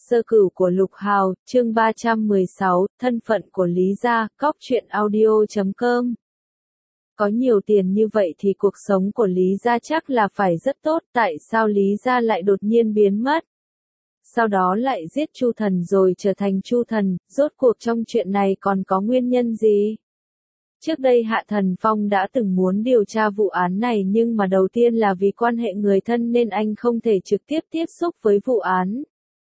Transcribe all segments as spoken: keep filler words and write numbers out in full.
Sơ cửu của Lục Hào, chương ba trăm mười sáu, thân phận của Lý Gia, cóc truyện audio chấm com. Có nhiều tiền như vậy thì cuộc sống của Lý Gia chắc là phải rất tốt, tại sao Lý Gia lại đột nhiên biến mất? Sau đó lại giết Chu Thần rồi trở thành Chu Thần, rốt cuộc trong chuyện này còn có nguyên nhân gì? Trước đây Hạ Thần Phong đã từng muốn điều tra vụ án này nhưng mà đầu tiên là vì quan hệ người thân nên anh không thể trực tiếp tiếp xúc với vụ án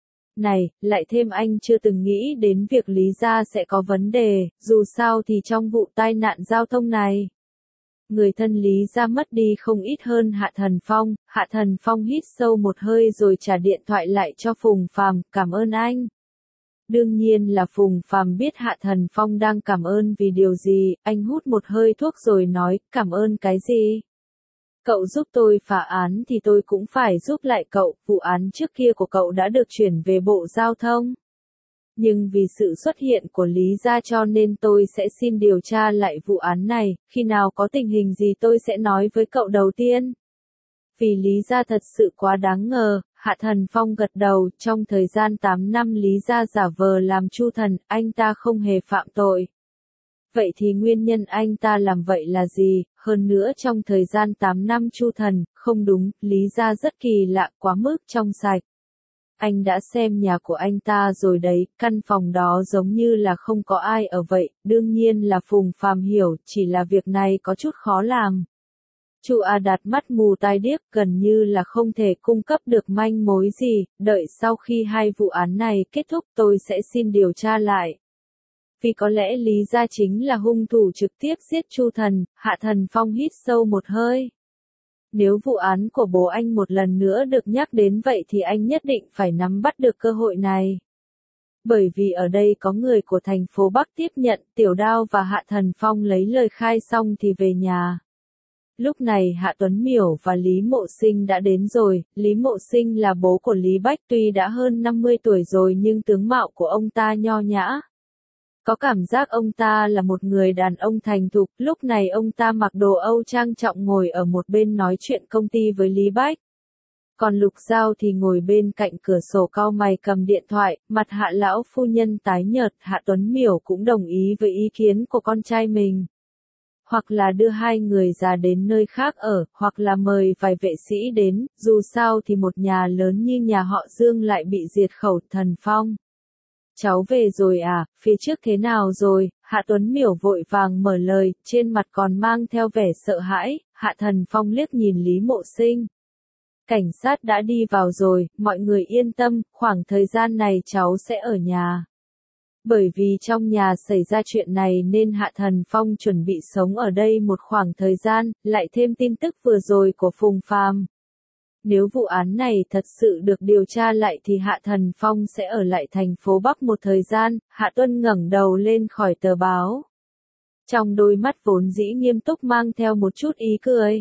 này, lại thêm anh chưa từng nghĩ đến việc Lý Gia sẽ có vấn đề, dù sao thì trong vụ tai nạn giao thông này, người thân Lý Gia mất đi không ít hơn Hạ Thần Phong. Hạ Thần Phong hít sâu một hơi rồi trả điện thoại lại cho Phùng Phàm, cảm ơn anh. Đương nhiên là Phùng Phàm biết Hạ Thần Phong đang cảm ơn vì điều gì, anh hút một hơi thuốc rồi nói, cảm ơn cái gì? Cậu giúp tôi phá án thì tôi cũng phải giúp lại cậu, vụ án trước kia của cậu đã được chuyển về Bộ Giao thông. Nhưng vì sự xuất hiện của Lý Gia cho nên tôi sẽ xin điều tra lại vụ án này, khi nào có tình hình gì tôi sẽ nói với cậu đầu tiên. Vì Lý Gia thật sự quá đáng ngờ, Hạ Thần Phong gật đầu, trong thời gian tám năm Lý Gia giả vờ làm Chu Thần, anh ta không hề phạm tội. Vậy thì nguyên nhân anh ta làm vậy là gì? Hơn nữa trong thời gian tám năm Chu Thần, không đúng, Lý Gia rất kỳ lạ, quá mức trong sạch. Anh đã xem nhà của anh ta rồi đấy, căn phòng đó giống như là không có ai ở vậy, đương nhiên là Phùng Phàm hiểu, chỉ là việc này có chút khó làm. Chu A Đạt mắt mù tai điếc, gần như là không thể cung cấp được manh mối gì, đợi sau khi hai vụ án này kết thúc tôi sẽ xin điều tra lại. Vì có lẽ Lý Gia chính là hung thủ trực tiếp giết Chu Thần. Hạ Thần Phong hít sâu một hơi. Nếu vụ án của bố anh một lần nữa được nhắc đến vậy thì anh nhất định phải nắm bắt được cơ hội này. Bởi vì ở đây có người của thành phố Bắc tiếp nhận, Tiểu Đao và Hạ Thần Phong lấy lời khai xong thì về nhà. Lúc này Hạ Tuấn Miểu và Lý Mộ Sinh đã đến rồi. Lý Mộ Sinh là bố của Lý Bách, tuy đã hơn năm mươi tuổi rồi nhưng tướng mạo của ông ta nho nhã. Có cảm giác ông ta là một người đàn ông thành thục, lúc này ông ta mặc đồ Âu trang trọng ngồi ở một bên nói chuyện công ty với Lý Bách. Còn Lục Giao thì ngồi bên cạnh cửa sổ cau mày cầm điện thoại, mặt Hạ lão phu nhân tái nhợt. Hạ Tuấn Miểu cũng đồng ý với ý kiến của con trai mình. Hoặc là đưa hai người già đến nơi khác ở, hoặc là mời vài vệ sĩ đến, dù sao thì một nhà lớn như nhà họ Dương lại bị diệt khẩu. Thần Phong. Cháu về rồi à, phía trước thế nào rồi? Hạ Tuấn Miểu vội vàng mở lời, trên mặt còn mang theo vẻ sợ hãi. Hạ Thần Phong liếc nhìn Lý Mộ Sinh. Cảnh sát đã đi vào rồi, mọi người yên tâm, khoảng thời gian này cháu sẽ ở nhà. Bởi vì trong nhà xảy ra chuyện này nên Hạ Thần Phong chuẩn bị sống ở đây một khoảng thời gian, lại thêm tin tức vừa rồi của Phùng Phàm. Nếu vụ án này thật sự được điều tra lại thì Hạ Thần Phong sẽ ở lại thành phố Bắc một thời gian. Hạ Tuân ngẩng đầu lên khỏi tờ báo. Trong đôi mắt vốn dĩ nghiêm túc mang theo một chút ý cười.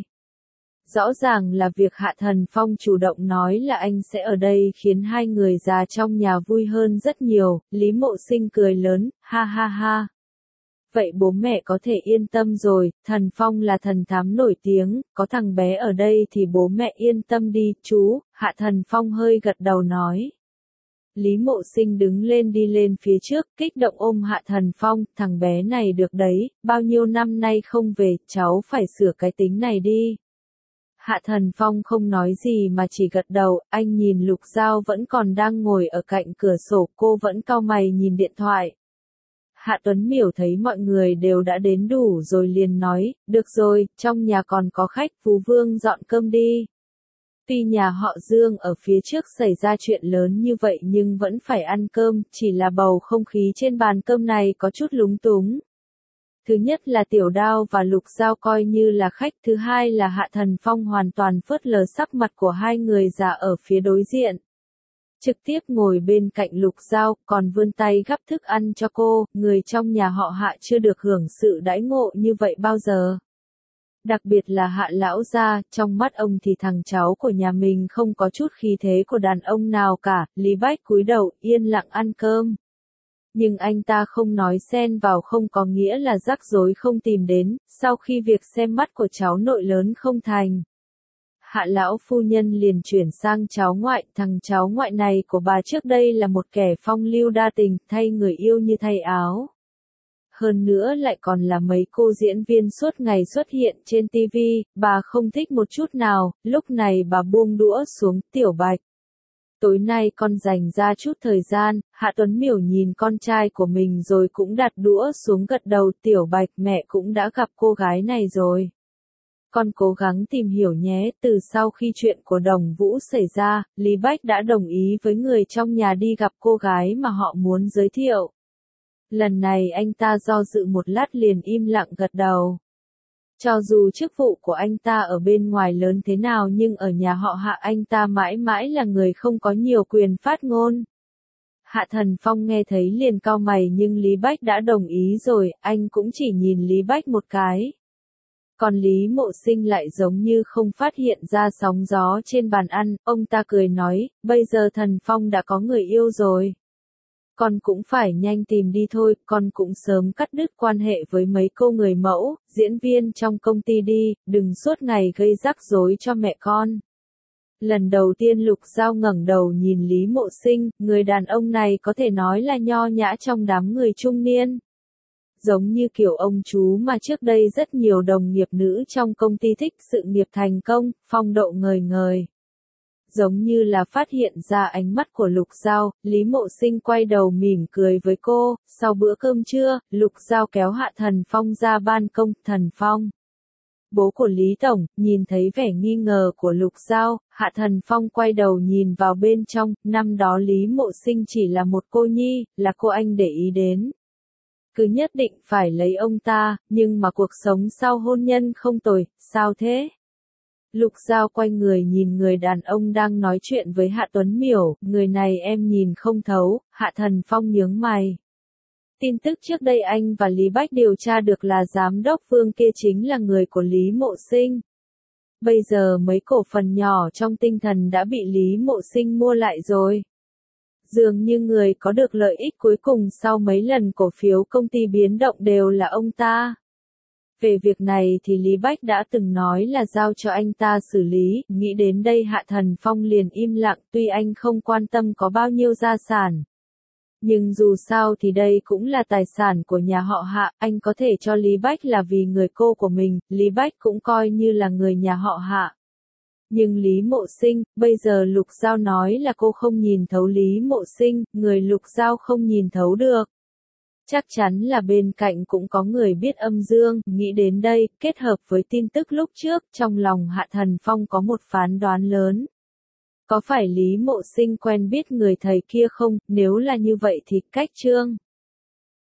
Rõ ràng là việc Hạ Thần Phong chủ động nói là anh sẽ ở đây khiến hai người già trong nhà vui hơn rất nhiều. Lý Mộ Sinh cười lớn, ha ha ha. Vậy bố mẹ có thể yên tâm rồi, Thần Phong là thần thám nổi tiếng, có thằng bé ở đây thì bố mẹ yên tâm đi, chú. Hạ Thần Phong hơi gật đầu nói. Lý Mộ Sinh đứng lên đi lên phía trước, kích động ôm Hạ Thần Phong, thằng bé này được đấy, bao nhiêu năm nay không về, cháu phải sửa cái tính này đi. Hạ Thần Phong không nói gì mà chỉ gật đầu, anh nhìn Lục Giao vẫn còn đang ngồi ở cạnh cửa sổ, cô vẫn cau mày nhìn điện thoại. Hạ Tuấn Miểu thấy mọi người đều đã đến đủ rồi liền nói, được rồi, trong nhà còn có khách, Phú Vương dọn cơm đi. Tuy nhà họ Dương ở phía trước xảy ra chuyện lớn như vậy nhưng vẫn phải ăn cơm, chỉ là bầu không khí trên bàn cơm này có chút lúng túng. Thứ nhất là Tiểu Đao và Lục Giao coi như là khách, thứ hai là Hạ Thần Phong hoàn toàn phớt lờ sắc mặt của hai người già ở phía đối diện. Trực tiếp ngồi bên cạnh Lục Giao, còn vươn tay gắp thức ăn cho cô, người trong nhà họ Hạ chưa được hưởng sự đãi ngộ như vậy bao giờ. Đặc biệt là Hạ lão gia, trong mắt ông thì thằng cháu của nhà mình không có chút khí thế của đàn ông nào cả. Lý Bách cúi đầu, yên lặng ăn cơm. Nhưng anh ta không nói xen vào không có nghĩa là rắc rối không tìm đến, sau khi việc xem mắt của cháu nội lớn không thành. Hạ lão phu nhân liền chuyển sang cháu ngoại, thằng cháu ngoại này của bà trước đây là một kẻ phong lưu đa tình, thay người yêu như thay áo. Hơn nữa lại còn là mấy cô diễn viên suốt ngày xuất hiện trên ti vi, bà không thích một chút nào, lúc này bà buông đũa xuống, Tiểu Bạch. Tối nay con dành ra chút thời gian, Hạ Tuấn Miểu nhìn con trai của mình rồi cũng đặt đũa xuống gật đầu, Tiểu Bạch mẹ cũng đã gặp cô gái này rồi. Con cố gắng tìm hiểu nhé, từ sau khi chuyện của Đồng Vũ xảy ra, Lý Bách đã đồng ý với người trong nhà đi gặp cô gái mà họ muốn giới thiệu. Lần này anh ta do dự một lát liền im lặng gật đầu. Cho dù chức vụ của anh ta ở bên ngoài lớn thế nào nhưng ở nhà họ Hạ anh ta mãi mãi là người không có nhiều quyền phát ngôn. Hạ Thần Phong nghe thấy liền cau mày nhưng Lý Bách đã đồng ý rồi, anh cũng chỉ nhìn Lý Bách một cái. Còn Lý Mộ Sinh lại giống như không phát hiện ra sóng gió trên bàn ăn, ông ta cười nói, bây giờ Thần Phong đã có người yêu rồi. Con cũng phải nhanh tìm đi thôi, con cũng sớm cắt đứt quan hệ với mấy cô người mẫu, diễn viên trong công ty đi, đừng suốt ngày gây rắc rối cho mẹ con. Lần đầu tiên Lục Giao ngẩng đầu nhìn Lý Mộ Sinh, người đàn ông này có thể nói là nho nhã trong đám người trung niên. Giống như kiểu ông chú mà trước đây rất nhiều đồng nghiệp nữ trong công ty thích sự nghiệp thành công, phong độ ngời ngời. Giống như là phát hiện ra ánh mắt của Lục Giao, Lý Mộ Sinh quay đầu mỉm cười với cô, sau bữa cơm trưa, Lục Giao kéo Hạ Thần Phong ra ban công, Thần Phong. Bố của Lý Tổng, nhìn thấy vẻ nghi ngờ của Lục Giao, Hạ Thần Phong quay đầu nhìn vào bên trong, năm đó Lý Mộ Sinh chỉ là một cô nhi, là cô anh để ý đến. Cứ nhất định phải lấy ông ta, nhưng mà cuộc sống sau hôn nhân không tồi, sao thế? Lục Giao quay người nhìn người đàn ông đang nói chuyện với Hạ Tuấn Miểu, người này em nhìn không thấu, Hạ Thần Phong nhướng mày. Tin tức trước đây anh và Lý Bách điều tra được là giám đốc Vương kia chính là người của Lý Mộ Sinh. Bây giờ mấy cổ phần nhỏ trong tinh thần đã bị Lý Mộ Sinh mua lại rồi. Dường như người có được lợi ích cuối cùng sau mấy lần cổ phiếu công ty biến động đều là ông ta. Về việc này thì Lý Bách đã từng nói là giao cho anh ta xử lý, nghĩ đến đây Hạ Thần Phong liền im lặng, tuy anh không quan tâm có bao nhiêu gia sản. Nhưng dù sao thì đây cũng là tài sản của nhà họ Hạ, anh có thể cho Lý Bách là vì người cô của mình, Lý Bách cũng coi như là người nhà họ Hạ. Nhưng Lý Mộ Sinh, bây giờ Lục Giao nói là cô không nhìn thấu Lý Mộ Sinh, người Lục Giao không nhìn thấu được. Chắc chắn là bên cạnh cũng có người biết âm dương, nghĩ đến đây, kết hợp với tin tức lúc trước, trong lòng Hạ Thần Phong có một phán đoán lớn. Có phải Lý Mộ Sinh quen biết người thầy kia không, nếu là như vậy thì cách Trương